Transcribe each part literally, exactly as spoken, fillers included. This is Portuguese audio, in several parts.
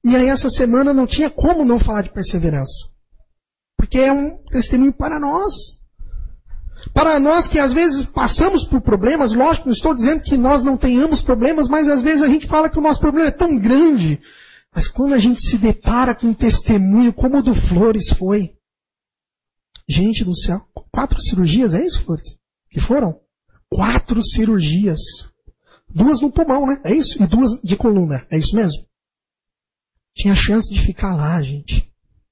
E aí essa semana não tinha como não falar de perseverança. Porque é um testemunho para nós. Para nós que às vezes passamos por problemas, lógico, não estou dizendo que nós não tenhamos problemas, mas às vezes a gente fala que o nosso problema é tão grande. Mas quando a gente se depara com um testemunho como o do Flores foi. Gente do céu, quatro cirurgias, é isso, Flores? Que foram? Quatro cirurgias. Duas no pulmão, né? É isso? E duas de coluna, é isso mesmo? Tinha chance de ficar lá, gente.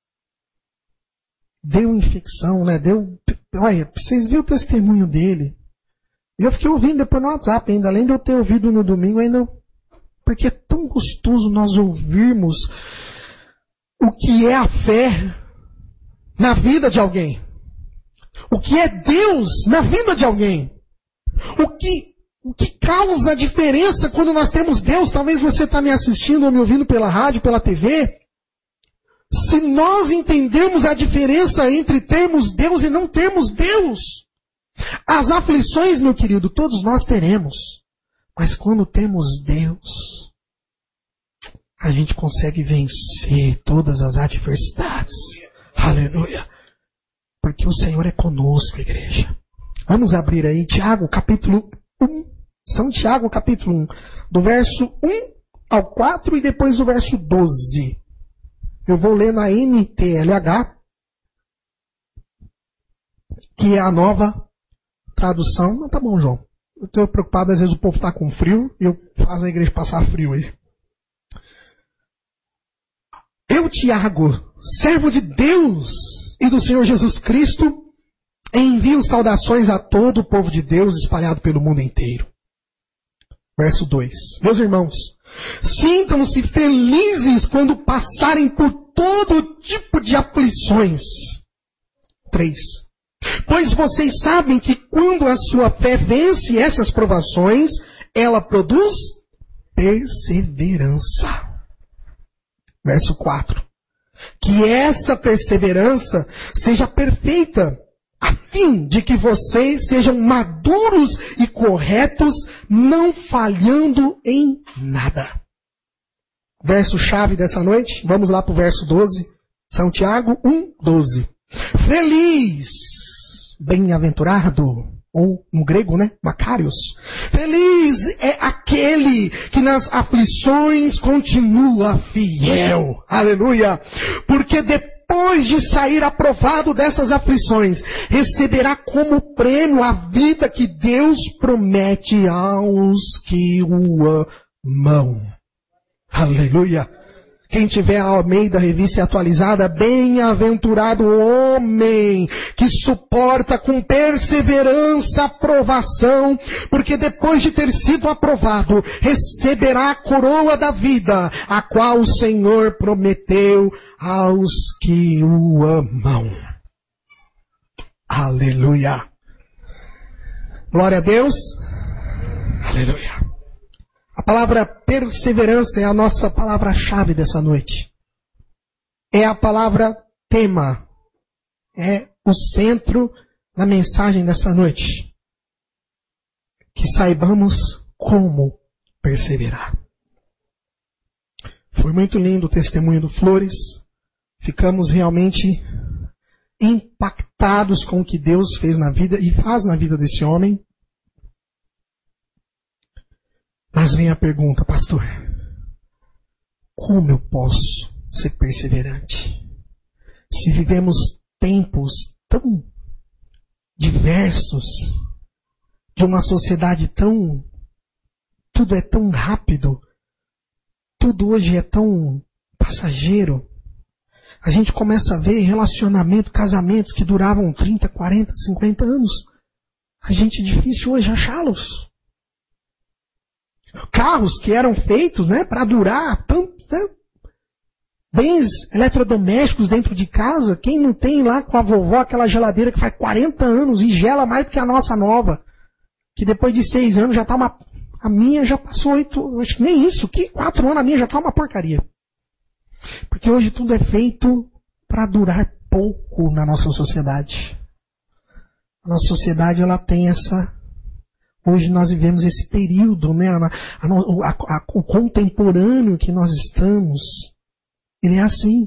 Deu infecção, né? Deu... Olha, vocês viram o testemunho dele. Eu fiquei ouvindo depois no WhatsApp ainda, além de eu ter ouvido no domingo ainda. Porque é tão gostoso nós ouvirmos o que é a fé na vida de alguém. O que é Deus na vida de alguém. O que, o que causa a diferença quando nós temos Deus. Talvez você está me assistindo ou me ouvindo pela rádio, pela T V. Se nós entendermos a diferença entre termos Deus e não termos Deus. As aflições, meu querido, todos nós teremos. Mas quando temos Deus, a gente consegue vencer todas as adversidades. Aleluia. Porque o Senhor é conosco, igreja. Vamos abrir aí Tiago, capítulo um. São Tiago, capítulo um. Do verso um ao quatro e depois do verso doze. Eu vou ler na N T L H, que é a nova tradução. Não, tá bom, João. Eu estou preocupado, às vezes o povo está com frio e eu faço a igreja passar frio aí. Eu, Tiago, servo de Deus e do Senhor Jesus Cristo, envio saudações a todo o povo de Deus espalhado pelo mundo inteiro. Verso dois. Meus irmãos, sintam-se felizes quando passarem por todo tipo de aflições. três. Pois vocês sabem que quando a sua fé vence essas provações, ela produz perseverança. Verso quatro. Que essa perseverança seja perfeita, a fim de que vocês sejam maduros e corretos, não falhando em nada. Verso chave dessa noite, vamos lá para o verso doze. São Tiago um, doze. Feliz, bem-aventurado, ou no grego, né? Macários. Feliz é aquele que nas aflições continua fiel. Aleluia. Porque depois de sair aprovado dessas aflições, receberá como prêmio a vida que Deus promete aos que o amam. Aleluia. Quem tiver a Almeida Revista Atualizada, bem-aventurado o homem que suporta com perseverança a provação, porque depois de ter sido aprovado, receberá a coroa da vida, a qual o Senhor prometeu aos que o amam. Aleluia. Glória a Deus. Aleluia. A palavra perseverança é a nossa palavra-chave dessa noite. É a palavra tema. É o centro da mensagem dessa noite. Que saibamos como perseverar. Foi muito lindo o testemunho do Flores. Ficamos realmente impactados com o que Deus fez na vida e faz na vida desse homem. Mas vem a pergunta, pastor, como eu posso ser perseverante? Se vivemos tempos tão diversos, de uma sociedade tão... Tudo é tão rápido, tudo hoje é tão passageiro. A gente começa a ver relacionamento, casamentos que duravam trinta, quarenta, cinquenta anos. A gente é difícil hoje achá-los. Carros que eram feitos, né, para durar tanto, né? Bens eletrodomésticos dentro de casa. Quem não tem lá com a vovó aquela geladeira que faz quarenta anos e gela mais do que a nossa nova, que depois de seis anos já está uma... A minha já passou oito, acho que nem isso, que quatro anos a minha já está uma porcaria. Porque hoje tudo é feito para durar pouco na nossa sociedade. A nossa sociedade, ela tem essa... Hoje nós vivemos esse período, né? A, a, a, a, o contemporâneo que nós estamos. Ele é assim.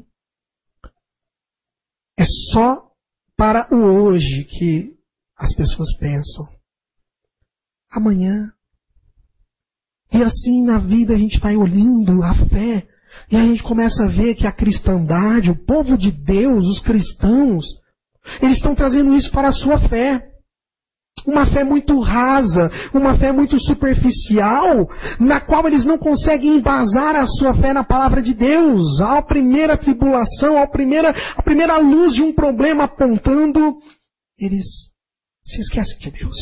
É só para o hoje que as pessoas pensam. Amanhã. E assim na vida a gente vai olhando a fé e a gente começa a ver que a cristandade, o povo de Deus, os cristãos, eles estão trazendo isso para a sua fé. Uma fé muito rasa, uma fé muito superficial, na qual eles não conseguem embasar a sua fé na palavra de Deus. À primeira tribulação, à primeira, à primeira luz de um problema apontando, eles se esquecem de Deus.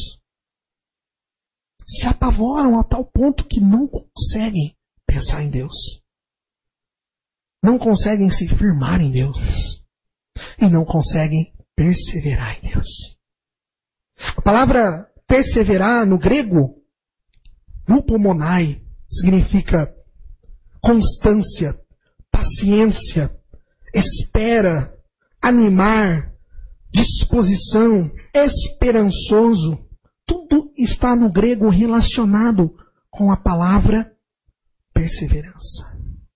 Se apavoram a tal ponto que não conseguem pensar em Deus. Não conseguem se firmar em Deus. E não conseguem perseverar em Deus. A palavra perseverar no grego, hupomonai, significa constância, paciência, espera, animar, disposição, esperançoso. Tudo está no grego relacionado com a palavra perseverança.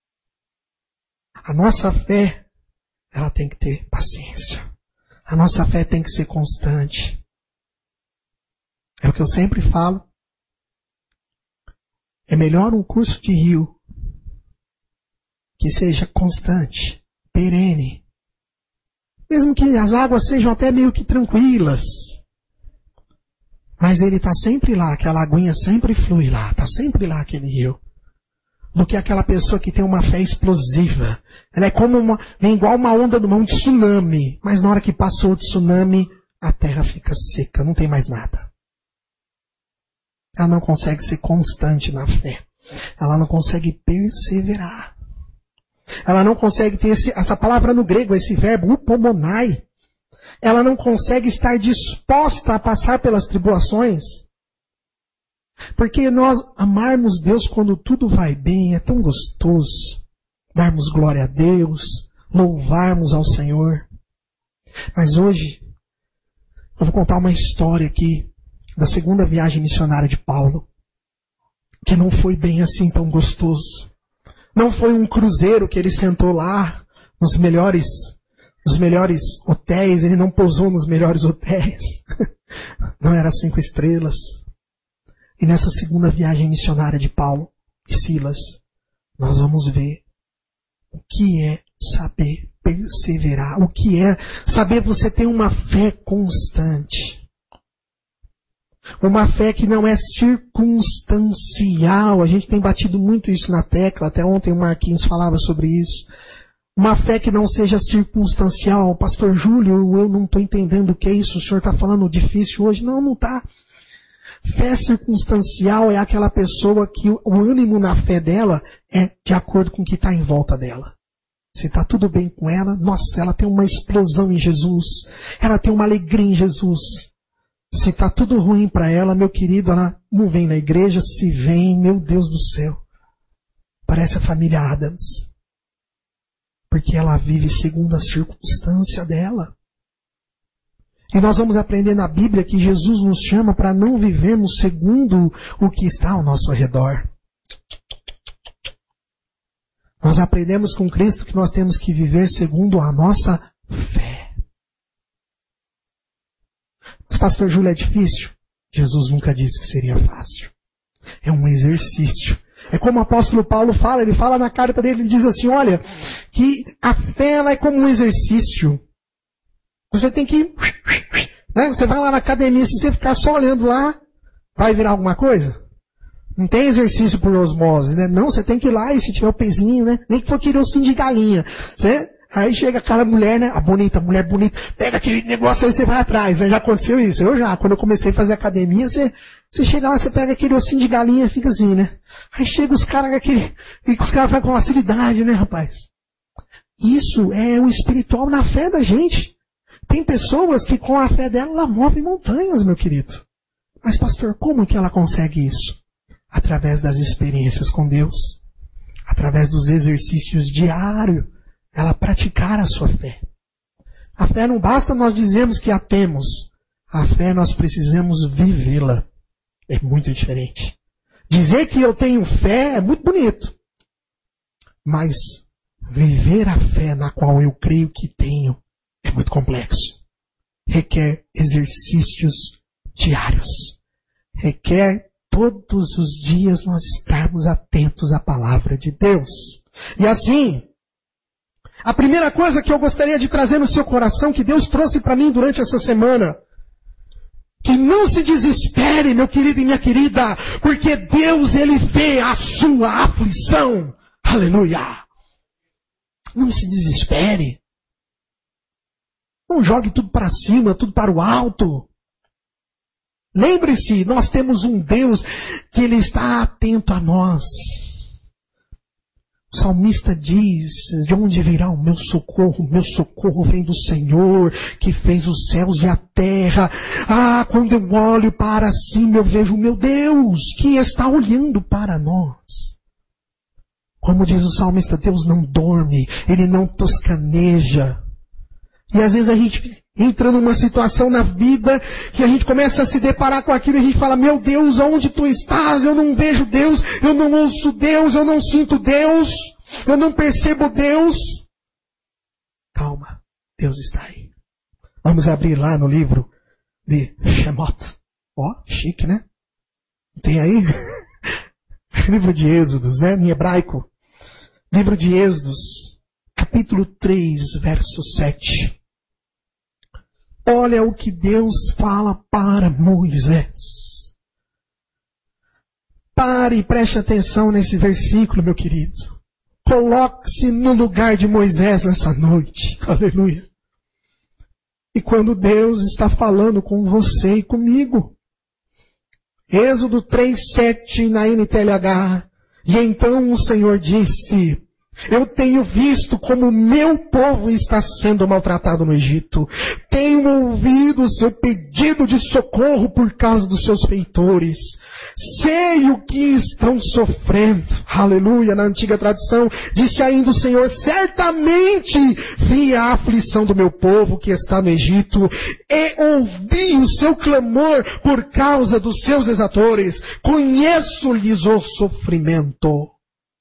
A nossa fé, ela tem que ter paciência. A nossa fé tem que ser constante. É o que eu sempre falo. É melhor um curso de rio que seja constante, perene. Mesmo que as águas sejam até meio que tranquilas. Mas ele está sempre lá, aquela aguinha sempre flui lá, está sempre lá aquele rio. Do que aquela pessoa que tem uma fé explosiva. Ela é como uma, vem igual uma onda do mar, um tsunami. Mas na hora que passou o tsunami, a terra fica seca, não tem mais nada. Ela não consegue ser constante na fé. Ela não consegue perseverar. Ela não consegue ter esse, essa palavra no grego, esse verbo, upomonai. Ela não consegue estar disposta a passar pelas tribulações. Porque nós amarmos Deus quando tudo vai bem, é tão gostoso. Darmos glória a Deus, louvarmos ao Senhor. Mas hoje, eu vou contar uma história aqui da segunda viagem missionária de Paulo, que não foi bem assim tão gostoso. Não foi um cruzeiro que ele sentou lá nos melhores, nos melhores hotéis, ele não pousou nos melhores hotéis. Não era cinco estrelas. E nessa segunda viagem missionária de Paulo e Silas, nós vamos ver o que é saber perseverar, o que é saber você ter uma fé constante. Uma fé que não é circunstancial. A gente tem batido muito isso na tecla. Até ontem o Marquinhos falava sobre isso. Uma fé que não seja circunstancial. Pastor Júlio, eu não estou entendendo o que é isso. O senhor está falando difícil hoje. Não, não está. Fé circunstancial é aquela pessoa que o ânimo na fé dela é de acordo com o que está em volta dela. Se está tudo bem com ela, nossa, ela tem uma explosão em Jesus. Ela tem uma alegria em Jesus. Se está tudo ruim para ela, meu querido, ela não vem na igreja. Se vem, meu Deus do céu, parece a família Adams. Porque ela vive segundo a circunstância dela. E nós vamos aprender na Bíblia que Jesus nos chama para não vivermos segundo o que está ao nosso redor. Nós aprendemos com Cristo que nós temos que viver segundo a nossa fé. Mas, pastor Júlio, é difícil? Jesus nunca disse que seria fácil. É um exercício. É como o apóstolo Paulo fala, ele fala na carta dele, ele diz assim, olha, que a fé ela é como um exercício. Você tem que... Né? Você vai lá na academia, se você ficar só olhando lá, vai virar alguma coisa? Não tem exercício por osmose, né? Não, você tem que ir lá e se tiver o pezinho, né? Nem que for aquele ossinho de galinha. Você... Aí chega aquela mulher, né? A bonita, a mulher bonita, pega aquele negócio aí e você vai atrás, né? Já aconteceu isso? Eu já, quando eu comecei a fazer academia, você, você chega lá, você pega aquele ossinho de galinha e fica assim, né? Aí chega os caras aquele, e os caras fazem com facilidade, né, rapaz? Isso é o espiritual na fé da gente. Tem pessoas que com a fé dela, ela move montanhas, meu querido. Mas, pastor, como que ela consegue isso? Através das experiências com Deus. Através dos exercícios diários. Ela praticar a sua fé. A fé não basta nós dizermos que a temos. A fé nós precisamos vivê-la. É muito diferente. Dizer que eu tenho fé é muito bonito. Mas viver a fé na qual eu creio que tenho é muito complexo. Requer exercícios diários. Requer todos os dias nós estarmos atentos à palavra de Deus. E assim, a primeira coisa que eu gostaria de trazer no seu coração, que Deus trouxe para mim durante essa semana, que não se desespere, meu querido e minha querida, porque Deus, Ele vê a sua aflição. Aleluia! Não se desespere. Não jogue tudo para cima, tudo para o alto. Lembre-se, nós temos um Deus que Ele está atento a nós. O salmista diz, de onde virá o meu socorro? O meu socorro vem do Senhor, que fez os céus e a terra. Ah, quando eu olho para cima, eu vejo o meu Deus, que está olhando para nós. Como diz o salmista, Deus não dorme, Ele não toscaneja. E às vezes a gente entra numa situação na vida que a gente começa a se deparar com aquilo e a gente fala, meu Deus, onde tu estás? Eu não vejo Deus, eu não ouço Deus, eu não sinto Deus, eu não percebo Deus. Calma, Deus está aí. Vamos abrir lá no livro de Shemot. Ó, oh, chique, né? Tem aí? Livro de Êxodos, né? Em hebraico. Livro de Êxodos, capítulo três, verso sete. Olha o que Deus fala para Moisés. Pare e preste atenção nesse versículo, meu querido. Coloque-se no lugar de Moisés nessa noite. Aleluia. E quando Deus está falando com você e comigo. Êxodo três, sete na N T L H. E então o Senhor disse, eu tenho visto como o meu povo está sendo maltratado no Egito. Tenho ouvido o seu pedido de socorro por causa dos seus feitores. Sei o que estão sofrendo. Aleluia, na antiga tradução, disse ainda o Senhor, certamente vi a aflição do meu povo que está no Egito e ouvi o seu clamor por causa dos seus exatores. Conheço-lhes o sofrimento.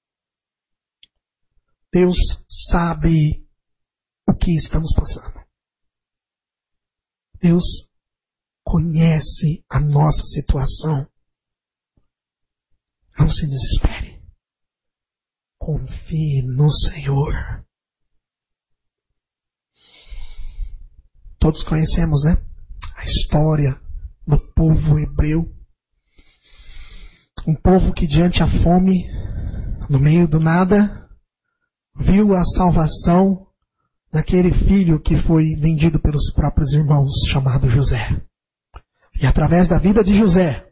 Deus sabe o que estamos passando. Deus conhece a nossa situação. Não se desespere. Confie no Senhor. Todos conhecemos, né? A história do povo hebreu. Um povo que diante da fome, no meio do nada, viu a salvação daquele filho que foi vendido pelos próprios irmãos, chamado José. E através da vida de José,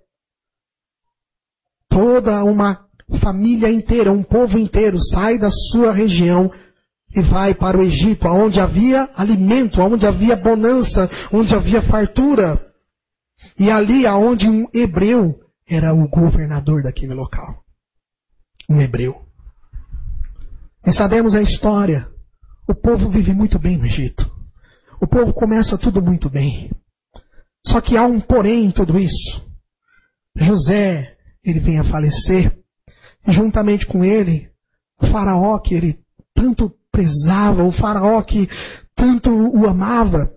toda uma família inteira, um povo inteiro, sai da sua região e vai para o Egito, onde havia alimento, onde havia bonança, onde havia fartura. E ali aonde um hebreu era o governador daquele local. Um hebreu. E sabemos a história. O povo vive muito bem no Egito. O povo começa tudo muito bem. Só que há um porém em tudo isso. José, ele vem a falecer. E juntamente com ele, o faraó que ele tanto prezava, o faraó que tanto o amava.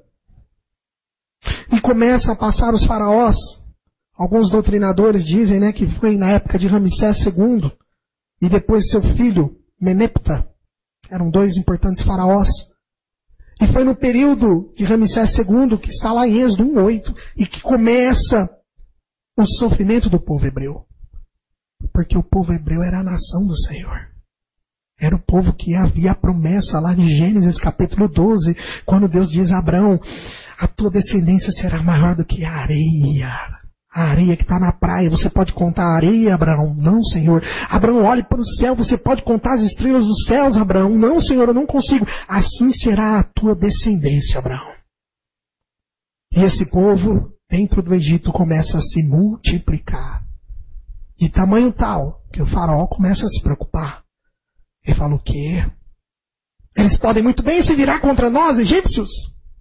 E começa a passar os faraós. Alguns doutrinadores dizem, né, que foi na época de Ramsés segundo. E depois seu filho, Menepta, eram dois importantes faraós. E foi no período de Ramsés segundo, que está lá em Êxodo um, oito, e que começa o sofrimento do povo hebreu. Porque o povo hebreu era a nação do Senhor. Era o povo que havia a promessa lá de Gênesis capítulo doze, quando Deus diz a Abraão, a tua descendência será maior do que a areia. A areia que está na praia, você pode contar a areia, Abraão? Não, Senhor. Abraão, olhe para o céu, você pode contar as estrelas dos céus, Abraão? Não, Senhor, eu não consigo. Assim será a tua descendência, Abraão. E esse povo, dentro do Egito, começa a se multiplicar. De tamanho tal, que o faraó começa a se preocupar. Ele fala, o quê? Eles podem muito bem se virar contra nós, egípcios?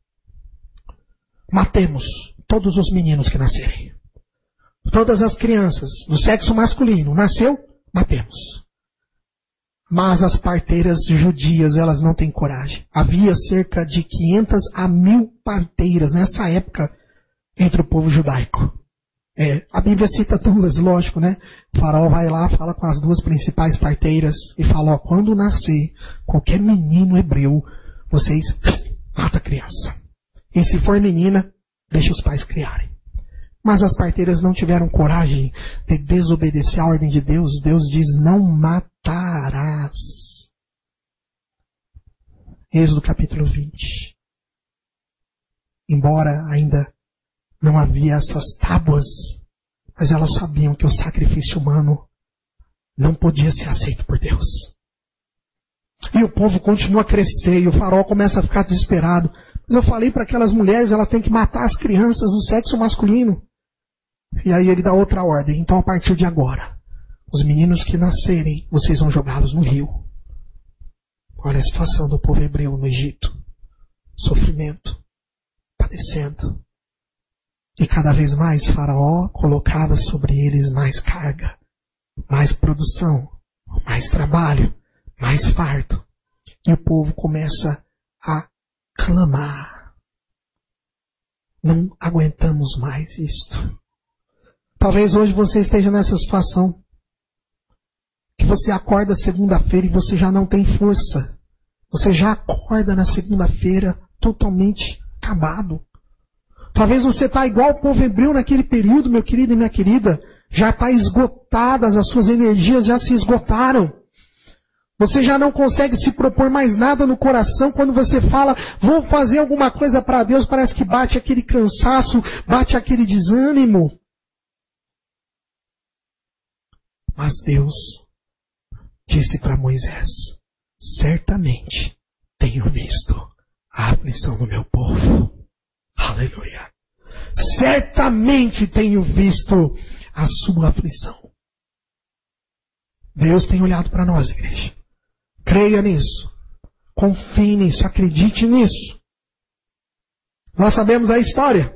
Matemos todos os meninos que nascerem. Todas as crianças do sexo masculino nasceu, matemos. Mas as parteiras judias, elas não têm coragem. Havia cerca de quinhentas a mil parteiras nessa época entre o povo judaico. É, a Bíblia cita duas, lógico, né? O faraó vai lá, fala com as duas principais parteiras e fala, ó, quando nascer qualquer menino hebreu, vocês matam a criança. E se for menina, deixa os pais criarem. Mas as parteiras não tiveram coragem de desobedecer a ordem de Deus. Deus diz, não matarás. Êxodo capítulo vinte. Embora ainda não havia essas tábuas, mas elas sabiam que o sacrifício humano não podia ser aceito por Deus. E o povo continua a crescer e o faraó começa a ficar desesperado. Mas eu falei para aquelas mulheres, elas têm que matar as crianças do sexo masculino. E aí ele dá outra ordem. Então a partir de agora, os meninos que nascerem, vocês vão jogá-los no rio. Olha a situação do povo hebreu no Egito. Sofrimento. Padecendo. E cada vez mais Faraó colocava sobre eles mais carga. Mais produção. Mais trabalho. Mais fardo. E o povo começa a clamar. Não aguentamos mais isto. Talvez hoje você esteja nessa situação. Que você acorda segunda-feira e você já não tem força. Você já acorda na segunda-feira totalmente acabado. Talvez você está igual o povo hebreu naquele período, meu querido e minha querida. Já está esgotadas, as suas energias já se esgotaram. Você já não consegue se propor mais nada no coração. Quando você fala, vou fazer alguma coisa para Deus, parece que bate aquele cansaço, bate aquele desânimo. Mas Deus disse para Moisés, certamente tenho visto a aflição do meu povo. Aleluia. Certamente tenho visto a sua aflição. Deus tem olhado para nós, igreja. Creia nisso. Confie nisso. Acredite nisso. Nós sabemos a história.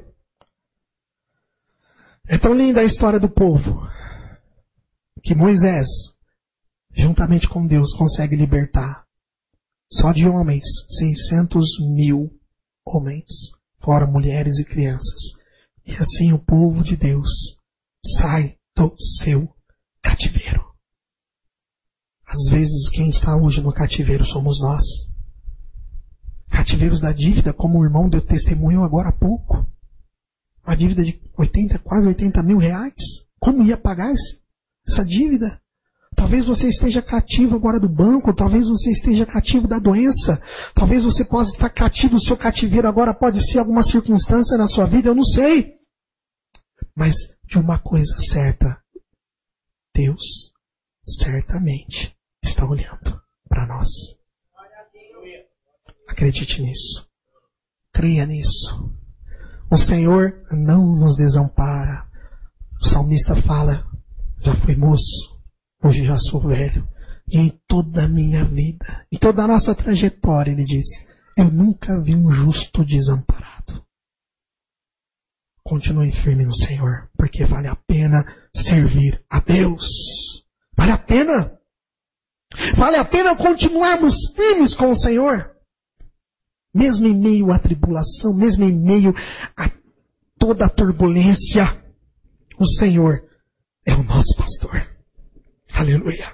É tão linda a história do povo que Moisés, juntamente com Deus, consegue libertar só de homens, seiscentos mil homens, fora mulheres e crianças. E assim o povo de Deus sai do seu cativeiro. Às vezes quem está hoje no cativeiro somos nós. Cativeiros da dívida, como o irmão deu testemunho agora há pouco. Uma dívida de oitenta, quase oitenta mil reais. Como ia pagar esse? Essa dívida. Talvez você esteja cativo agora do banco, talvez você esteja cativo da doença, talvez você possa estar cativo, o seu cativeiro agora pode ser alguma circunstância na sua vida, eu não sei. Mas de uma coisa certa, Deus certamente está olhando para nós. Acredite nisso. Creia nisso. O Senhor não nos desampara. O salmista fala, já fui moço, hoje já sou velho. E em toda a minha vida, em toda a nossa trajetória, ele diz, eu nunca vi um justo desamparado. Continue firme no Senhor, porque vale a pena servir a Deus. Vale a pena. Vale a pena continuarmos firmes com o Senhor. Mesmo em meio à tribulação, mesmo em meio a toda a turbulência, o Senhor é o nosso pastor. Aleluia.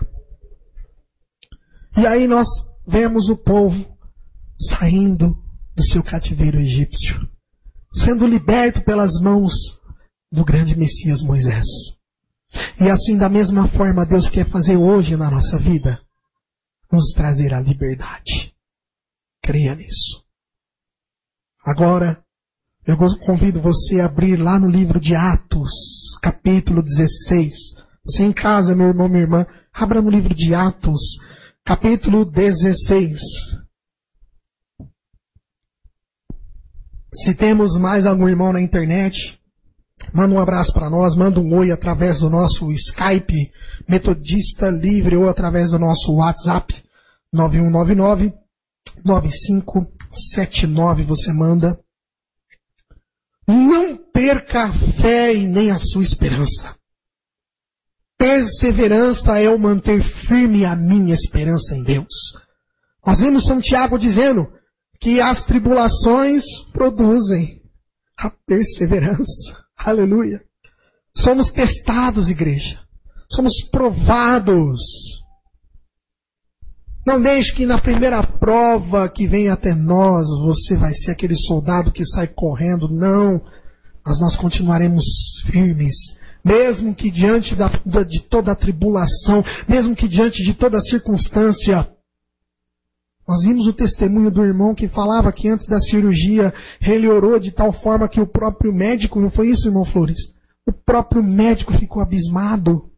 E aí nós vemos o povo saindo do seu cativeiro egípcio, sendo liberto pelas mãos do grande Messias Moisés. E assim, da mesma forma, Deus quer fazer hoje na nossa vida, nos trazer a liberdade. Creia nisso. Agora, eu convido você a abrir lá no livro de Atos, capítulo dezesseis. Você em casa, meu irmão, minha irmã, abra no livro de Atos, capítulo dezesseis. Se temos mais algum irmão na internet, manda um abraço para nós, manda um oi através do nosso Skype, Metodista Livre, ou através do nosso WhatsApp, nove um nove nove, nove cinco sete nove, você manda. Não perca a fé e nem a sua esperança. Perseverança é o manter firme a minha esperança em Deus. Nós vemos São Tiago dizendo que as tribulações produzem a perseverança. Aleluia. Somos testados, igreja. Somos provados. Não deixe que na primeira prova que vem até nós, você vai ser aquele soldado que sai correndo. Não. Mas nós continuaremos firmes. Mesmo que diante da, de toda a tribulação, mesmo que diante de toda a circunstância. Nós vimos o testemunho do irmão que falava que antes da cirurgia ele orou de tal forma que o próprio médico, não foi isso, irmão Flores? O próprio médico ficou abismado.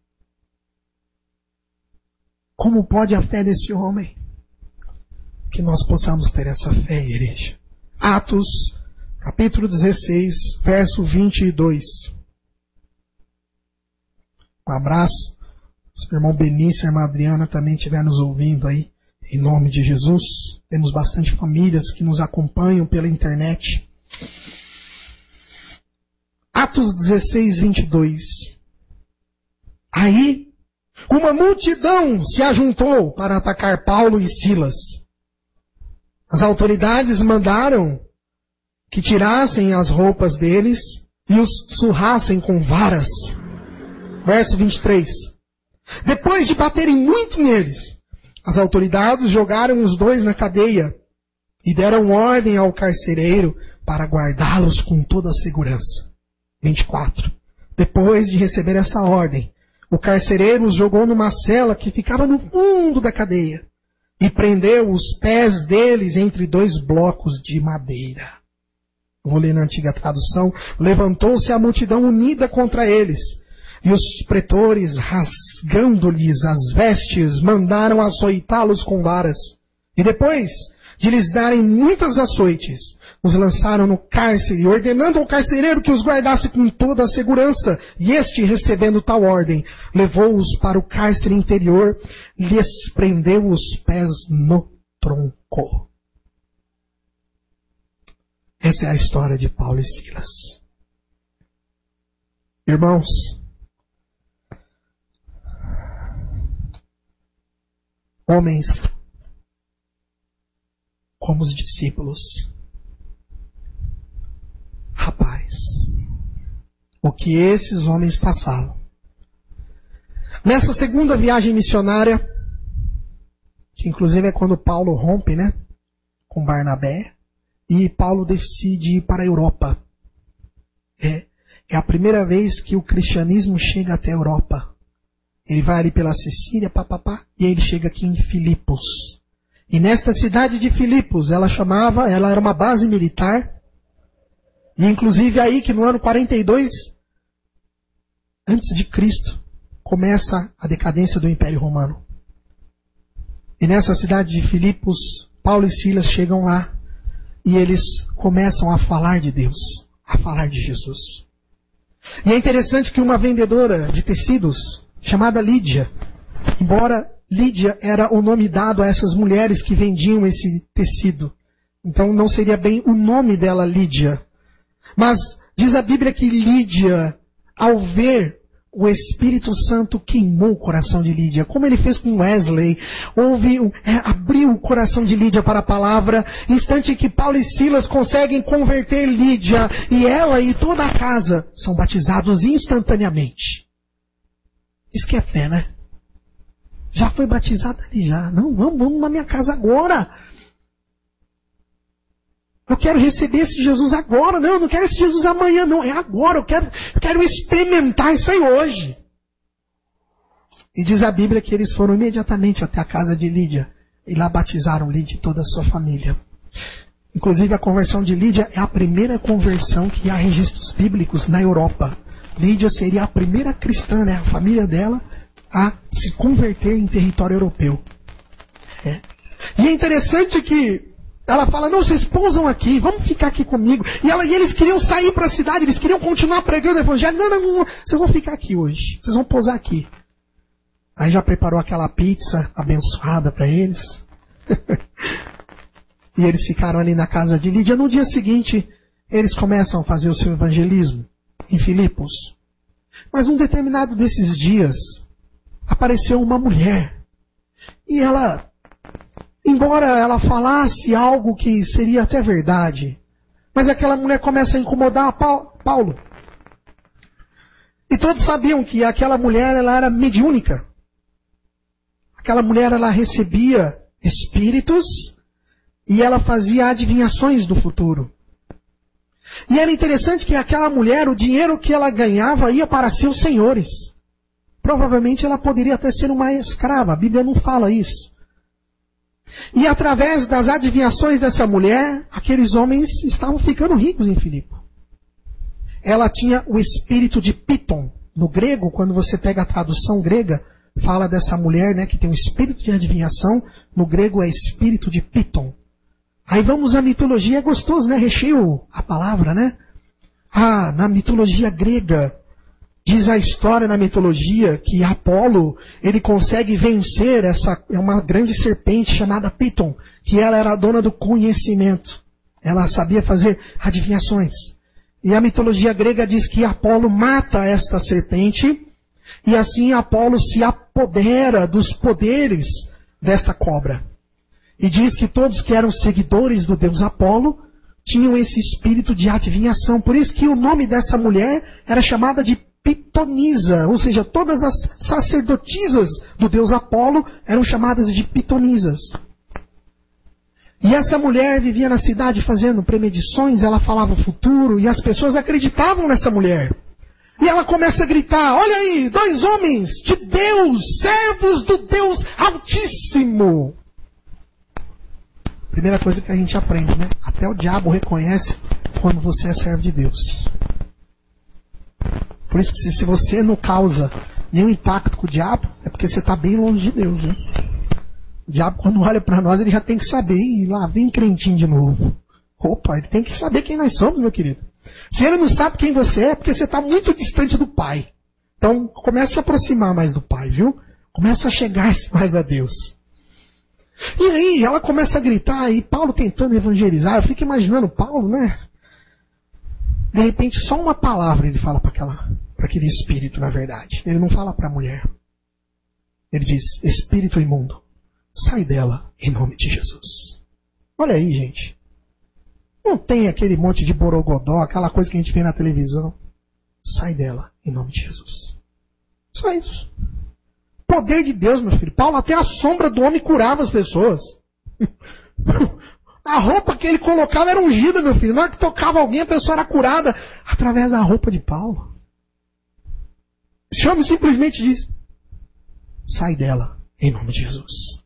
Como pode a fé desse homem? Que nós possamos ter essa fé, igreja. Atos, capítulo dezesseis, verso vinte e dois. Um abraço. Se o irmão Benício e a irmã Adriana também estiver nos ouvindo aí. Em nome de Jesus, temos bastante famílias que nos acompanham pela internet. Atos dezesseis, vinte e dois. Aí, uma multidão se ajuntou para atacar Paulo e Silas. As autoridades mandaram que tirassem as roupas deles e os surrassem com varas. Verso vinte e três. Depois de baterem muito neles, as autoridades jogaram os dois na cadeia e deram ordem ao carcereiro para guardá-los com toda a segurança. vinte e quatro. Depois de receber essa ordem, o carcereiro os jogou numa cela que ficava no fundo da cadeia e prendeu os pés deles entre dois blocos de madeira. Vou ler na antiga tradução. Levantou-se a multidão unida contra eles. E os pretores, rasgando-lhes as vestes, mandaram açoitá-los com varas. E depois de lhes darem muitas açoites, os lançaram no cárcere, ordenando ao carcereiro que os guardasse com toda a segurança. E este, recebendo tal ordem, levou-os para o cárcere interior, lhes prendeu os pés no tronco. Essa é a história de Paulo e Silas. Irmãos, homens como os discípulos. Rapaz, o que esses homens passavam. Nessa segunda viagem missionária, que inclusive é quando Paulo rompe, né, com Barnabé, e Paulo decide ir para a Europa. É, é a primeira vez que o cristianismo chega até a Europa. Ele vai ali pela Sicília, papapá, e aí ele chega aqui em Filipos. E nesta cidade de Filipos, ela chamava, ela era uma base militar. E inclusive aí que no ano quarenta e dois, antes de Cristo, começa a decadência do Império Romano. E nessa cidade de Filipos, Paulo e Silas chegam lá. E eles começam a falar de Deus, a falar de Jesus. E é interessante que uma vendedora de tecidos, chamada Lídia, embora Lídia era o nome dado a essas mulheres que vendiam esse tecido, então não seria bem o nome dela Lídia. Mas diz a Bíblia que Lídia, ao ver o Espírito Santo, queimou o coração de Lídia, como ele fez com Wesley. Houve, é, abriu o coração de Lídia para a palavra, instante que Paulo e Silas conseguem converter Lídia, e ela e toda a casa são batizados instantaneamente. Isso que é fé, né? Já foi batizado ali já. Não, vamos, vamos na minha casa agora. Eu quero receber esse Jesus agora. Não, eu não quero esse Jesus amanhã, não. É agora. Eu quero, eu quero experimentar isso aí hoje. E diz a Bíblia que eles foram imediatamente até a casa de Lídia. E lá batizaram Lídia e toda a sua família. Inclusive a conversão de Lídia é a primeira conversão que há registros bíblicos na Europa. Lídia seria a primeira cristã, né? A família dela, a se converter em território europeu. É. E é interessante que ela fala, não, vocês pousam aqui, vamos ficar aqui comigo. E, ela, e eles queriam sair para a cidade, eles queriam continuar pregando o evangelho. Não, não, não, vocês vão ficar aqui hoje, vocês vão pousar aqui. Aí já preparou aquela pizza abençoada para eles. E eles ficaram ali na casa de Lídia. No dia seguinte, eles começam a fazer o seu evangelismo em Filipos. Mas num determinado desses dias, apareceu uma mulher. E ela, embora ela falasse algo que seria até verdade, mas aquela mulher começa a incomodar Paulo. E todos sabiam que aquela mulher, ela era mediúnica. Aquela mulher, ela recebia espíritos e ela fazia adivinhações do futuro. E era interessante que aquela mulher, o dinheiro que ela ganhava ia para seus senhores. Provavelmente ela poderia até ser uma escrava, a Bíblia não fala isso. E através das adivinhações dessa mulher, aqueles homens estavam ficando ricos em Filipe. Ela tinha o espírito de Piton. No grego, quando você pega a tradução grega, fala dessa mulher, né, que tem um espírito de adivinhação. No grego é espírito de Piton. Aí vamos à mitologia, é gostoso, né? Recheio a palavra, né? Ah, na mitologia grega, diz a história na mitologia que Apolo, ele consegue vencer essa, é uma grande serpente chamada Piton, que ela era a dona do conhecimento. Ela sabia fazer adivinhações. E a mitologia grega diz que Apolo mata esta serpente, e assim Apolo se apodera dos poderes desta cobra. E diz que todos que eram seguidores do deus Apolo tinham esse espírito de adivinhação. Por isso que o nome dessa mulher era chamada de Pitonisa, ou seja, todas as sacerdotisas do deus Apolo eram chamadas de pitonisas. E essa mulher vivia na cidade fazendo premedições, ela falava o futuro, e as pessoas acreditavam nessa mulher. E ela começa a gritar, olha aí, dois homens de Deus, servos do Deus Altíssimo. Primeira coisa que a gente aprende, né? Até o diabo reconhece quando você é servo de Deus. Por isso que se, se você não causa nenhum impacto com o diabo, é porque você está bem longe de Deus, né? O diabo, quando olha para nós, ele já tem que saber, e lá vem crentinho de novo. Opa, ele tem que saber quem nós somos, meu querido. Se ele não sabe quem você é, é porque você está muito distante do Pai. Então, comece a se aproximar mais do Pai, viu? Começa a chegar mais a Deus. E aí, ela começa a gritar, e Paulo tentando evangelizar, eu fico imaginando Paulo, né? De repente, só uma palavra ele fala para aquela, para aquele espírito, na verdade. Ele não fala para a mulher. Ele diz, espírito imundo, sai dela em nome de Jesus. Olha aí, gente. Não tem aquele monte de borogodó, aquela coisa que a gente vê na televisão. Sai dela em nome de Jesus. Só isso. Poder de Deus, meu filho. Paulo, até a sombra do homem curava as pessoas. A roupa que ele colocava era ungida, meu filho. Na hora que tocava alguém, a pessoa era curada através da roupa de Paulo. Esse homem simplesmente diz, sai dela em nome de Jesus.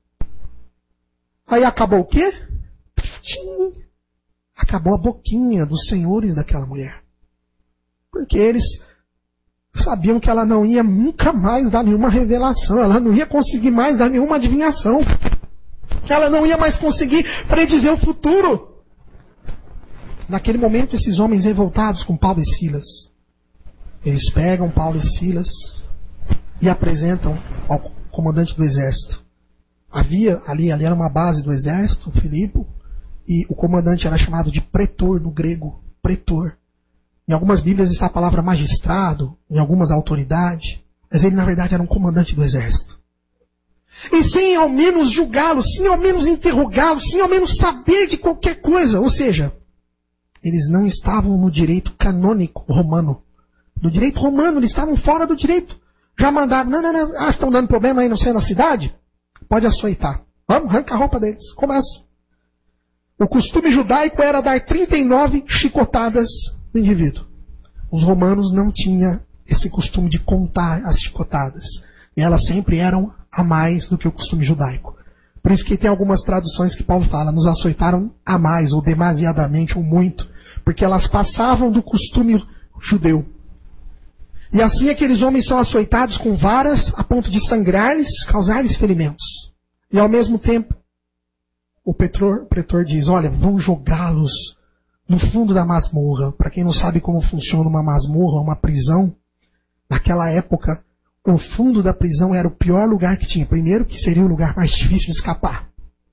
Aí acabou o quê? Tchim. Acabou a boquinha dos senhores daquela mulher. Porque eles sabiam que ela não ia nunca mais dar nenhuma revelação. Ela não ia conseguir mais dar nenhuma adivinhação. Ela não ia mais conseguir predizer o futuro. Naquele momento, esses homens revoltados com Paulo e Silas, eles pegam Paulo e Silas e apresentam ao comandante do exército. Havia ali, ali era uma base do exército, Filipe, e o comandante era chamado de pretor no grego, pretor. Em algumas Bíblias está a palavra magistrado, em algumas autoridade, mas ele na verdade era um comandante do exército. E sem ao menos julgá-lo, sem ao menos interrogá-lo, sem ao menos saber de qualquer coisa, ou seja, eles não estavam no direito canônico romano. No direito romano, eles estavam fora do direito. Já mandaram, não, não, não, ah, estão dando problema aí, não sei, na cidade? Pode açoitar. Vamos, arranca a roupa deles. Começa. O costume judaico era dar trinta e nove chicotadas no indivíduo. Os romanos não tinham esse costume de contar as chicotadas. E elas sempre eram a mais do que o costume judaico. Por isso que tem algumas traduções que Paulo fala, nos açoitaram a mais, ou demasiadamente, ou muito. Porque elas passavam do costume judeu. E assim aqueles homens são açoitados com varas a ponto de sangrar-lhes, causar-lhes ferimentos. E ao mesmo tempo, o pretor, o pretor diz, olha, vão jogá-los no fundo da masmorra. Para quem não sabe como funciona uma masmorra, uma prisão, naquela época, o fundo da prisão era o pior lugar que tinha. Primeiro, que seria o lugar mais difícil de escapar.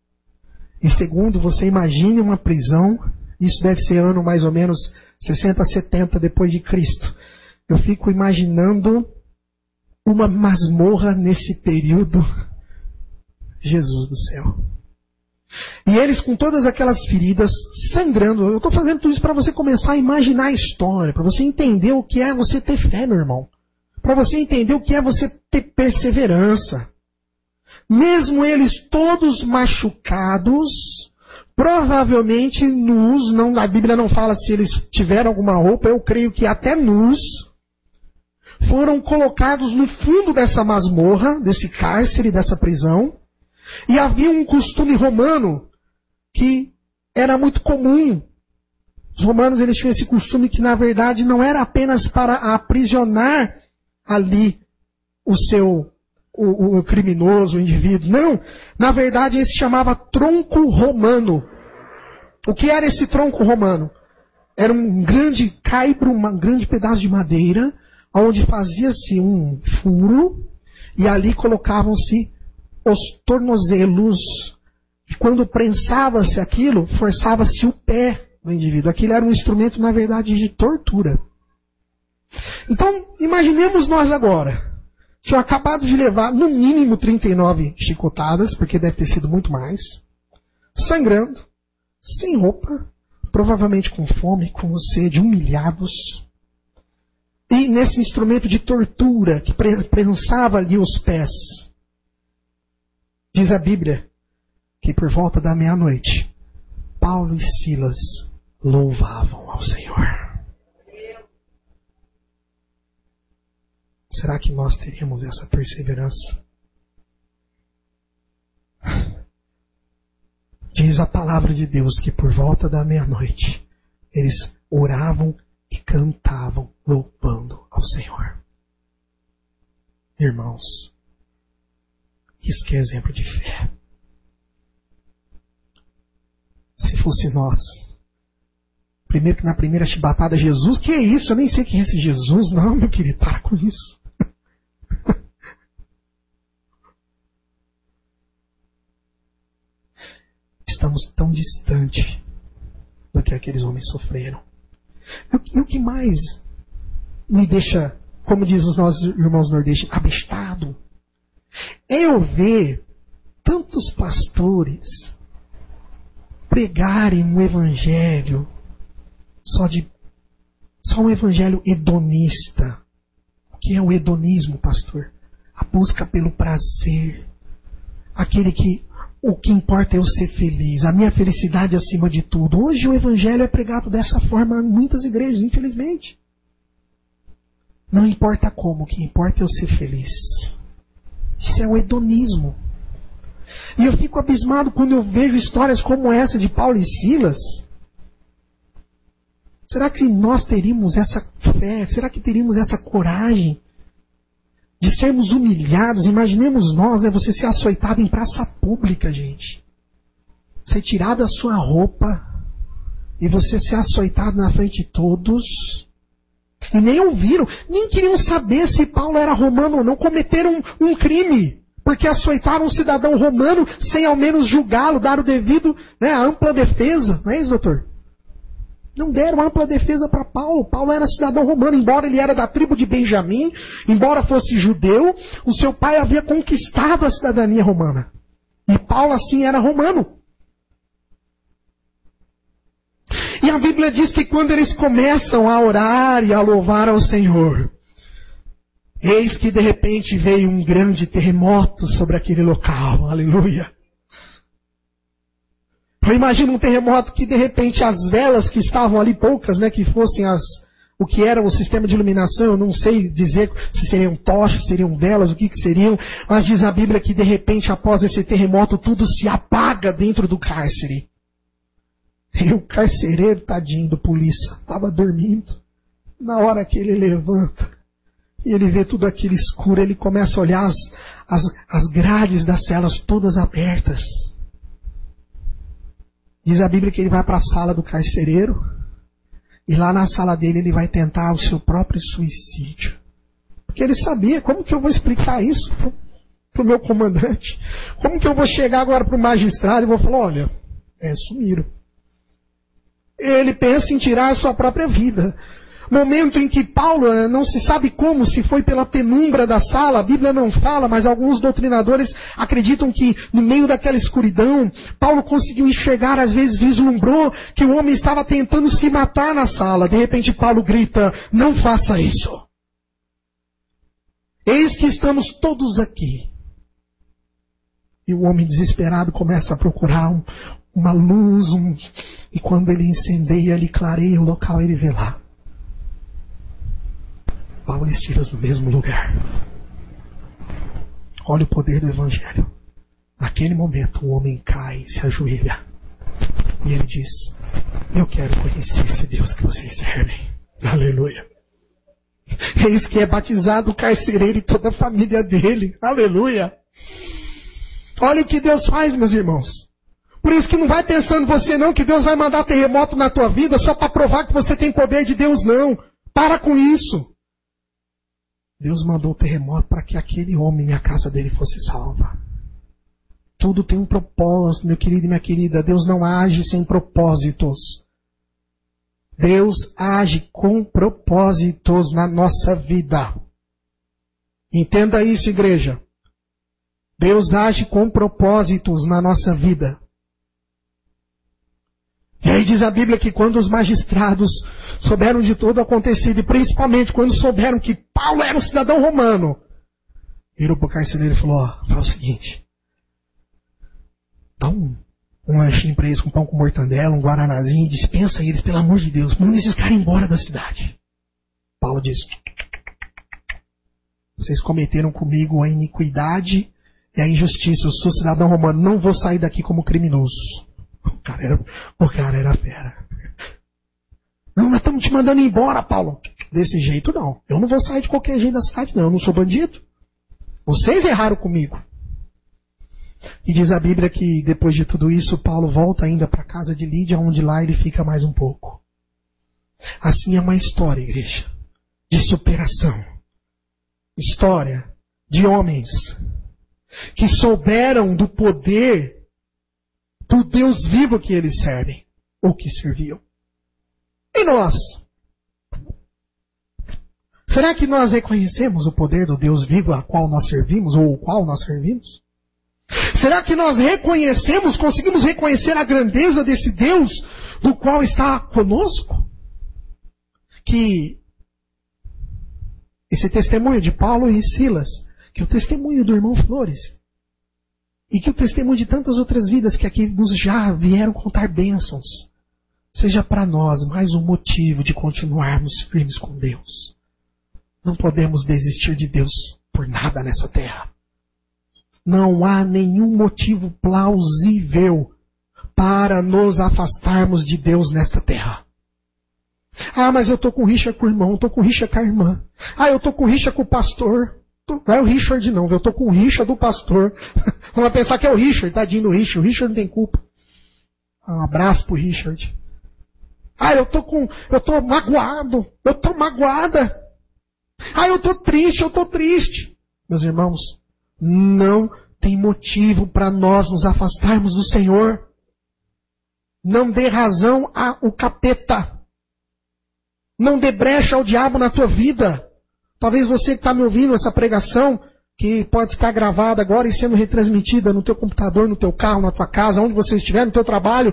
E segundo, você imagine uma prisão, isso deve ser ano mais ou menos sessenta, setenta depois de Cristo. Eu fico imaginando uma masmorra nesse período. Jesus do céu. E eles com todas aquelas feridas, sangrando. Eu estou fazendo tudo isso para você começar a imaginar a história, para você entender o que é você ter fé, meu irmão. Para você entender o que é você ter perseverança. Mesmo eles todos machucados, provavelmente nus, não, a Bíblia não fala se eles tiveram alguma roupa, eu creio que até nus, foram colocados no fundo dessa masmorra, desse cárcere, dessa prisão. E havia um costume romano que era muito comum. Os romanos eles tinham esse costume que na verdade não era apenas para aprisionar ali o seu o, o criminoso, o indivíduo. Não, na verdade esse se chamava tronco romano. O que era esse tronco romano? Era um grande caibro, um grande pedaço de madeira, onde fazia-se um furo e ali colocavam-se os tornozelos. E quando prensava-se aquilo, forçava-se o pé do indivíduo. Aquilo era um instrumento, na verdade, de tortura. Então, imaginemos nós agora. Tinham acabado de levar, no mínimo, trinta e nove chicotadas, porque deve ter sido muito mais. Sangrando, sem roupa, provavelmente com fome, com sede, humilhados. E nesse instrumento de tortura que prensava ali os pés. Diz a Bíblia que por volta da meia-noite, Paulo e Silas louvavam ao Senhor. Será que nós teríamos essa perseverança? Diz a palavra de Deus que por volta da meia-noite, eles oravam e cantavam louvando ao Senhor. Irmãos, isso que é exemplo de fé. Se fosse nós, primeiro que na primeira chibatada, Jesus, que é isso? Eu nem sei quem é esse Jesus. Não, meu querido, para com isso. Estamos tão distante do que aqueles homens sofreram. E o que mais me deixa, como diz os nossos irmãos nordestinos, abestado, é eu ver tantos pastores pregarem um evangelho só de só um evangelho hedonista. O que é o hedonismo, pastor? A busca pelo prazer. Aquele que o que importa é eu ser feliz, a minha felicidade acima de tudo. Hoje o evangelho é pregado dessa forma em muitas igrejas, infelizmente. Não importa como, o que importa é eu ser feliz. Isso é o hedonismo. E eu fico abismado quando eu vejo histórias como essa de Paulo e Silas. Será que nós teríamos essa fé? Será que teríamos essa coragem de sermos humilhados? Imaginemos nós, né? Você ser açoitado em praça pública, gente. Ser tirado a sua roupa e você ser açoitado na frente de todos. E nem ouviram, nem queriam saber se Paulo era romano ou não. Cometeram um, um crime, porque açoitaram um cidadão romano sem ao menos julgá-lo, dar o devido, né, a ampla defesa. Não é isso, doutor? Não deram ampla defesa para Paulo. Paulo era cidadão romano, embora ele era da tribo de Benjamim, embora fosse judeu, o seu pai havia conquistado a cidadania romana. E Paulo, assim, era romano. E a Bíblia diz que quando eles começam a orar e a louvar ao Senhor, eis que de repente veio um grande terremoto sobre aquele local. Aleluia. Eu imagino um terremoto que de repente as velas que estavam ali, poucas, né, que fossem as, o que era o sistema de iluminação, eu não sei dizer se seriam tochas, seriam velas, o que que seriam, mas diz a Bíblia que de repente após esse terremoto tudo se apaga dentro do cárcere. E o carcereiro, tadinho do polícia, estava dormindo. Na hora que ele levanta e ele vê tudo aquilo escuro, ele começa a olhar as, as, as grades das celas todas abertas. Diz a Bíblia que ele vai para a sala do carcereiro e lá na sala dele ele vai tentar o seu próprio suicídio. Porque ele sabia, como que eu vou explicar isso para o meu comandante? Como que eu vou chegar agora para o magistrado e vou falar, olha, é, sumiram. Ele pensa em tirar a sua própria vida. momento em que Paulo, não se sabe como, se foi pela penumbra da sala, a Bíblia não fala, mas alguns doutrinadores acreditam que no meio daquela escuridão, Paulo conseguiu enxergar, às vezes vislumbrou que o homem estava tentando se matar na sala. De repente Paulo grita, não faça isso. Eis que estamos todos aqui. E o homem desesperado começa a procurar um, uma luz, um, e quando ele incendeia, ele clareia o local, ele vê lá Paulo e Silas no mesmo lugar. Olha o poder do Evangelho. Naquele momento o homem cai, se ajoelha e ele diz, eu quero conhecer esse Deus que vocês servem. Aleluia. Eis que é batizado o carcereiro e toda a família dele. Aleluia. Olha o que Deus faz, meus irmãos. Por isso que não vai pensando você não que Deus vai mandar terremoto na tua vida só para provar que você tem poder de Deus, não. Para com isso. Deus mandou o terremoto para que aquele homem e a casa dele fosse salva. Tudo tem um propósito, meu querido e minha querida. Deus não age sem propósitos. Deus age com propósitos na nossa vida. Entenda isso, igreja. Deus age com propósitos na nossa vida. E aí diz a Bíblia que quando os magistrados souberam de todo o acontecido, e principalmente quando souberam que Paulo era um cidadão romano, virou para o carcereiro e falou, ó, faz o seguinte, dá um, um lanchinho para eles com pão com mortandela, um guaranazinho, dispensa eles, pelo amor de Deus, manda esses caras embora da cidade. Paulo diz, vocês cometeram comigo a iniquidade e a injustiça, eu sou cidadão romano, não vou sair daqui como criminoso. O cara era, o cara era fera. Não, nós estamos te mandando embora, Paulo. Desse jeito não. Eu não vou sair de qualquer jeito da cidade, não. Eu não sou bandido. Vocês erraram comigo. E diz a Bíblia que depois de tudo isso, Paulo volta ainda para a casa de Lídia, onde lá ele fica mais um pouco. Assim é uma história, igreja, de superação. História de homens que souberam do poder do Deus vivo que eles servem, ou que serviam. E nós? Será que nós reconhecemos o poder do Deus vivo a qual nós servimos, ou o qual nós servimos? Será que nós reconhecemos, conseguimos reconhecer a grandeza desse Deus do qual está conosco? Que esse testemunho de Paulo e Silas, que o testemunho do irmão Flores, e que o testemunho de tantas outras vidas que aqui nos já vieram contar bênçãos, seja para nós mais um motivo de continuarmos firmes com Deus. Não podemos desistir de Deus por nada nessa terra. Não há nenhum motivo plausível para nos afastarmos de Deus nesta terra. Ah, mas eu estou com rixa com o irmão, estou com rixa com a irmã. Ah, eu estou com rixa com o pastor. Não é o Richard não, eu estou com rixa do pastor. Vamos pensar que é o Richard, tadinho do Richard. O Richard não tem culpa. Um abraço pro Richard. Ah, eu estou com, eu estou magoado, eu estou magoada. Ah, eu estou triste, eu estou triste. Meus irmãos, não tem motivo para nós nos afastarmos do Senhor. Não dê razão ao capeta. Não dê brecha ao diabo na tua vida. Talvez você que está me ouvindo essa pregação, que pode estar gravada agora e sendo retransmitida no teu computador, no teu carro, na tua casa, onde você estiver, no teu trabalho.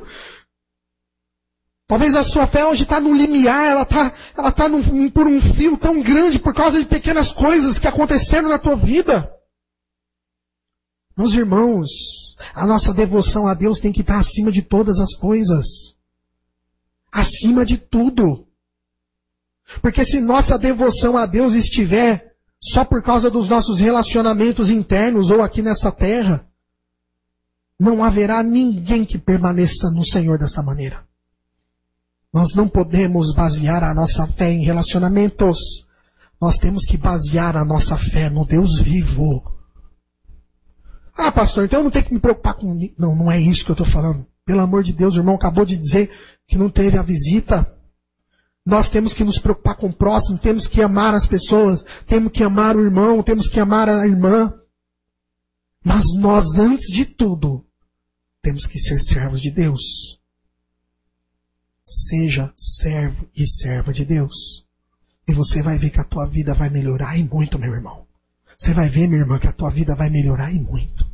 Talvez a sua fé hoje está no limiar, ela está ela tá num, por um fio tão grande por causa de pequenas coisas que aconteceram na tua vida. Meus irmãos, a nossa devoção a Deus tem que estar acima de todas as coisas. Acima de tudo. Porque se nossa devoção a Deus estiver só por causa dos nossos relacionamentos internos ou aqui nessa terra, não haverá ninguém que permaneça no Senhor dessa maneira. Nós não podemos basear a nossa fé em relacionamentos. Nós temos que basear a nossa fé no Deus vivo. Ah, pastor, então eu não tenho que me preocupar com... Não, não é isso que eu estou falando. Pelo amor de Deus, o irmão acabou de dizer que não teve a visita. Nós temos que nos preocupar com o próximo, temos que amar as pessoas, temos que amar o irmão, temos que amar a irmã. Mas nós, antes de tudo, temos que ser servos de Deus. Seja servo e serva de Deus. E você vai ver que a tua vida vai melhorar e muito, meu irmão. Você vai ver, minha irmã, que a tua vida vai melhorar e muito.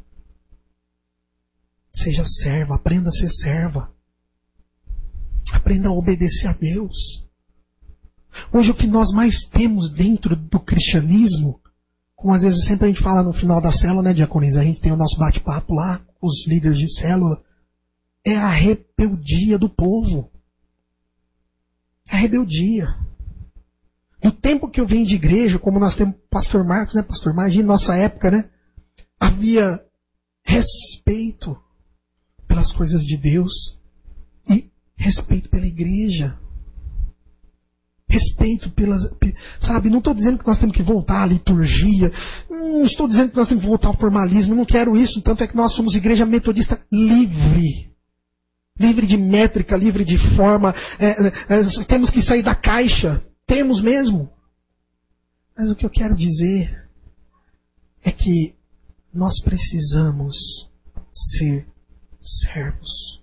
Seja serva, aprenda a ser serva. Aprenda a obedecer a Deus. Hoje o que nós mais temos dentro do cristianismo, como às vezes sempre a gente fala no final da célula, né, diaconisa? A gente tem o nosso bate-papo lá com os líderes de célula. É a rebeldia do povo. É a rebeldia. No tempo que eu venho de igreja, como nós temos pastor Marcos, né, pastor Marcos, em nossa época, né, havia respeito pelas coisas de Deus e respeito pela igreja. Respeito pelas... Sabe, não estou dizendo que nós temos que voltar à liturgia, não estou dizendo que nós temos que voltar ao formalismo, não quero isso, tanto é que nós somos igreja metodista livre. Livre de métrica, livre de forma, é, é, temos que sair da caixa, temos mesmo. Mas o que eu quero dizer é que nós precisamos ser servos.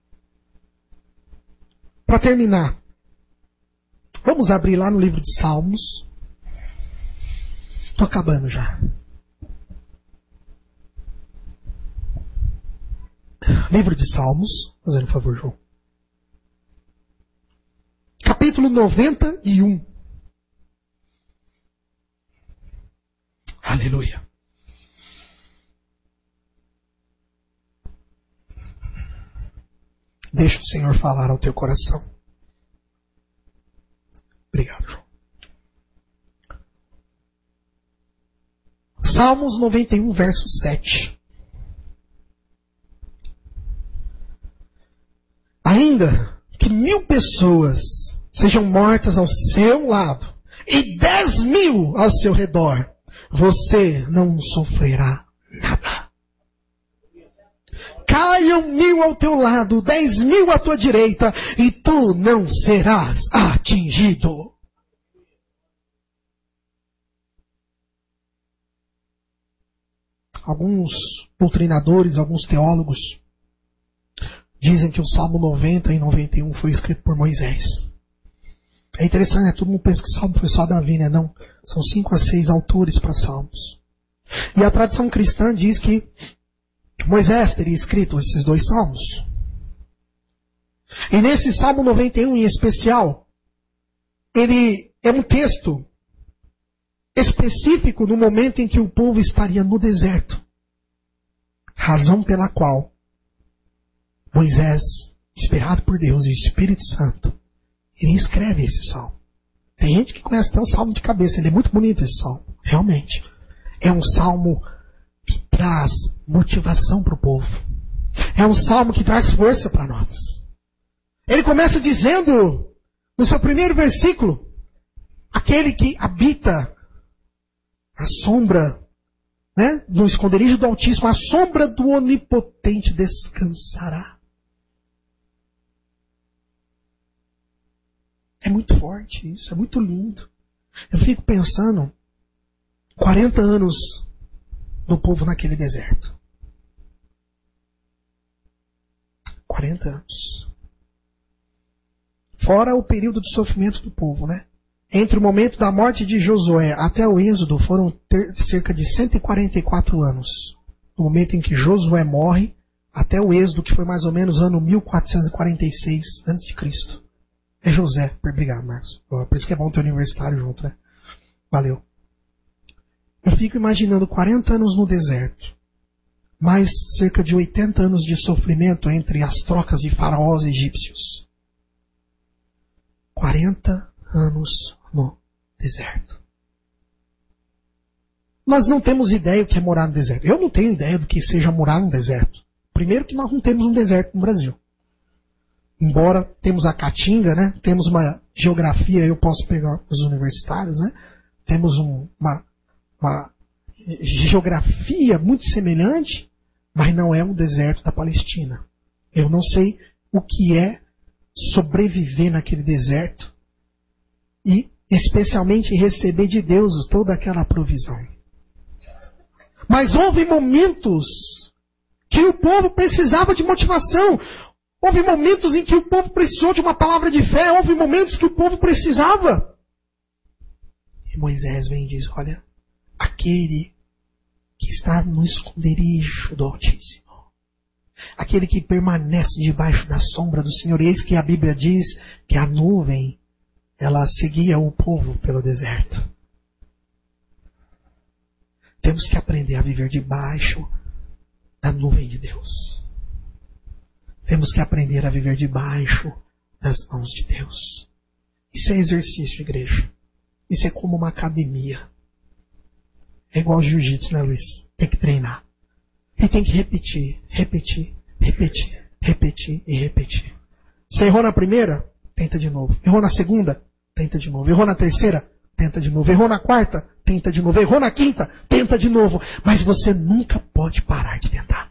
Para terminar, vamos abrir lá no livro de Salmos. Estou acabando já. Livro de Salmos, fazendo um favor, João. Capítulo noventa e um. Aleluia. Deixa o Senhor falar ao teu coração. Obrigado, João. Salmos noventa e um, verso sete. Ainda que mil pessoas sejam mortas ao seu lado e dez mil ao seu redor, você não sofrerá nada. Caiam mil ao teu lado, dez mil à tua direita, e tu não serás atingido. Alguns doutrinadores, alguns teólogos dizem que o Salmo noventa e noventa e um foi escrito por Moisés. É interessante, né? Todo mundo pensa que o Salmo foi só Davi, né? Não. São cinco a seis autores para Salmos. E a tradição cristã diz que Moisés teria escrito esses dois salmos. E nesse Salmo noventa e um em especial, ele é um texto específico no momento em que o povo estaria no deserto. Razão pela qual Moisés, inspirado por Deus e o Espírito Santo, ele escreve esse salmo. Tem gente que conhece até o salmo de cabeça, ele é muito bonito esse salmo, realmente. É um salmo que traz motivação para o povo. É um salmo que traz força para nós. Ele começa dizendo, no seu primeiro versículo, aquele que habita a sombra, né, no esconderijo do Altíssimo, a sombra do Onipotente descansará. É muito forte isso, é muito lindo. Eu fico pensando, quarenta anos do povo naquele deserto. quarenta anos. Fora o período de sofrimento do povo, né? Entre o momento da morte de Josué até o êxodo foram ter cerca de cento e quarenta e quatro anos. No momento em que Josué morre, até o êxodo, que foi mais ou menos ano mil quatrocentos e quarenta e seis antes de Cristo. É José. Obrigado, Marcos. Por isso que é bom ter universitário junto, né? Valeu. Eu fico imaginando quarenta anos no deserto, mais cerca de oitenta anos de sofrimento entre as trocas de faraós egípcios. quarenta anos no deserto. Nós não temos ideia do que é morar no deserto. Eu não tenho ideia do que seja morar no deserto. Primeiro que nós não temos um deserto no Brasil. Embora temos a Caatinga, né? Temos uma geografia, eu posso pegar os universitários, né? Temos um, uma, uma geografia muito semelhante, mas não é um deserto da Palestina. Eu não sei o que é sobreviver naquele deserto e especialmente receber de Deus toda aquela provisão. Mas houve momentos que o povo precisava de motivação. Houve momentos em que o povo precisou de uma palavra de fé. Houve momentos que o povo precisava. E Moisés vem e diz, olha, aquele que está no esconderijo do Altíssimo, aquele que permanece debaixo da sombra do Senhor, eis que a Bíblia diz que a nuvem, ela seguia o povo pelo deserto. Temos que aprender a viver debaixo da nuvem de Deus. Temos que aprender a viver debaixo das mãos de Deus. Isso é exercício, igreja. Isso é como uma academia. É igual ao jiu-jitsu, né, Luiz? Tem que treinar. E tem que repetir, repetir, repetir, repetir e repetir. Você errou na primeira? Tenta de novo. Errou na segunda? Tenta de novo. Errou na terceira? Tenta de novo. Errou na quarta? Tenta de novo. Errou na quinta? Tenta de novo. Mas você nunca pode parar de tentar.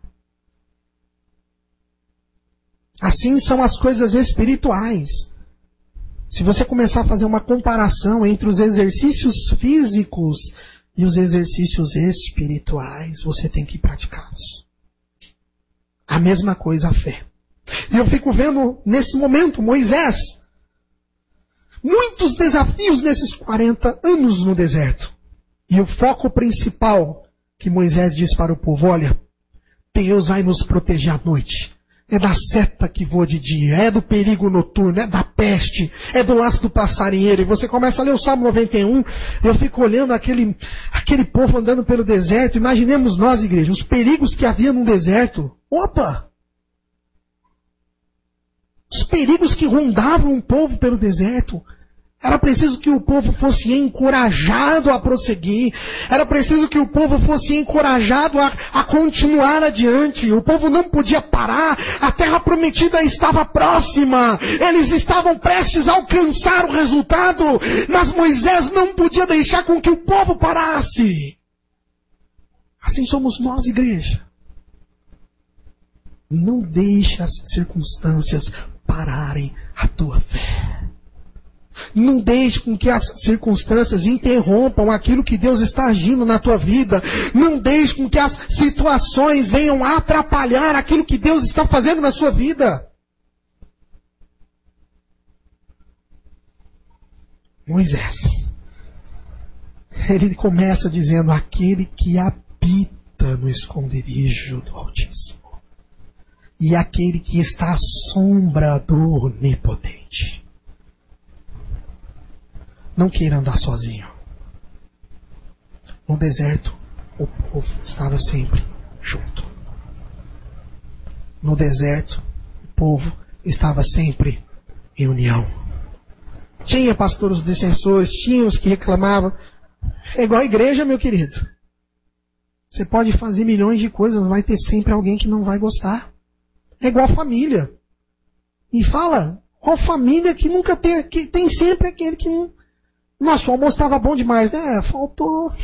Assim são as coisas espirituais. Se você começar a fazer uma comparação entre os exercícios físicos e os exercícios espirituais, você tem que praticá-los. A mesma coisa a fé. E eu fico vendo nesse momento Moisés, muitos desafios nesses quarenta anos no deserto. E o foco principal que Moisés diz para o povo, olha, Deus vai nos proteger à noite. É da seta que voa de dia, é do perigo noturno, é da peste, é do laço do passarinheiro. E você começa a ler o Salmo noventa e um, eu fico olhando aquele, aquele povo andando pelo deserto. Imaginemos nós, igreja, os perigos que havia no deserto. Opa! Os perigos que rondavam o povo pelo deserto. Era preciso que o povo fosse encorajado a prosseguir. Era preciso que o povo fosse encorajado a, a continuar adiante. O povo não podia parar. A terra prometida estava próxima. Eles estavam prestes a alcançar o resultado. Mas Moisés não podia deixar com que o povo parasse. Assim somos nós, igreja. Não deixe as circunstâncias pararem a tua fé. Não deixe com que as circunstâncias interrompam aquilo que Deus está agindo na tua vida. Não deixe com que as situações venham atrapalhar aquilo que Deus está fazendo na sua vida. Moisés, ele começa dizendo, aquele que habita no esconderijo do Altíssimo e aquele que está à sombra do Onipotente. Não queira andar sozinho. No deserto, o povo estava sempre junto. No deserto, o povo estava sempre em união. Tinha, pastor, os dissensores, tinha os que reclamavam. É igual a igreja, meu querido. Você pode fazer milhões de coisas, mas vai ter sempre alguém que não vai gostar. É igual a família. E fala, qual família que nunca tem, que tem sempre aquele que não... Nossa, o almoço estava bom demais, né? Faltou.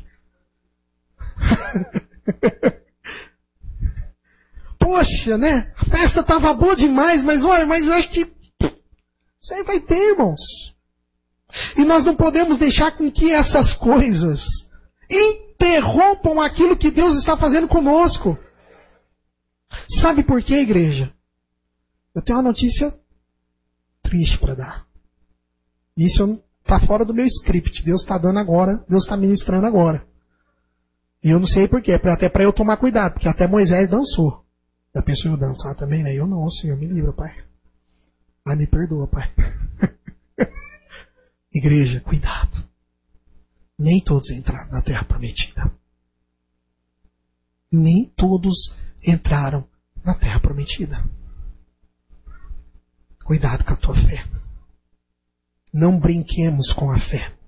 Poxa, né? A festa estava boa demais, mas olha, mas eu acho que isso aí vai ter, irmãos. E nós não podemos deixar com que essas coisas interrompam aquilo que Deus está fazendo conosco. Sabe por quê, igreja? Eu tenho uma notícia triste para dar. Isso eu está fora do meu script. Deus está dando agora. Deus está ministrando agora. E eu não sei porquê. Até para eu tomar cuidado. Porque até Moisés dançou. Já pensou eu dançar também, né? Eu não, Senhor. Me livra, Pai. Ai, me perdoa, Pai. Igreja, cuidado. Nem todos entraram na terra prometida. Nem todos entraram na terra prometida. Cuidado com a tua fé. Não brinquemos com a fé.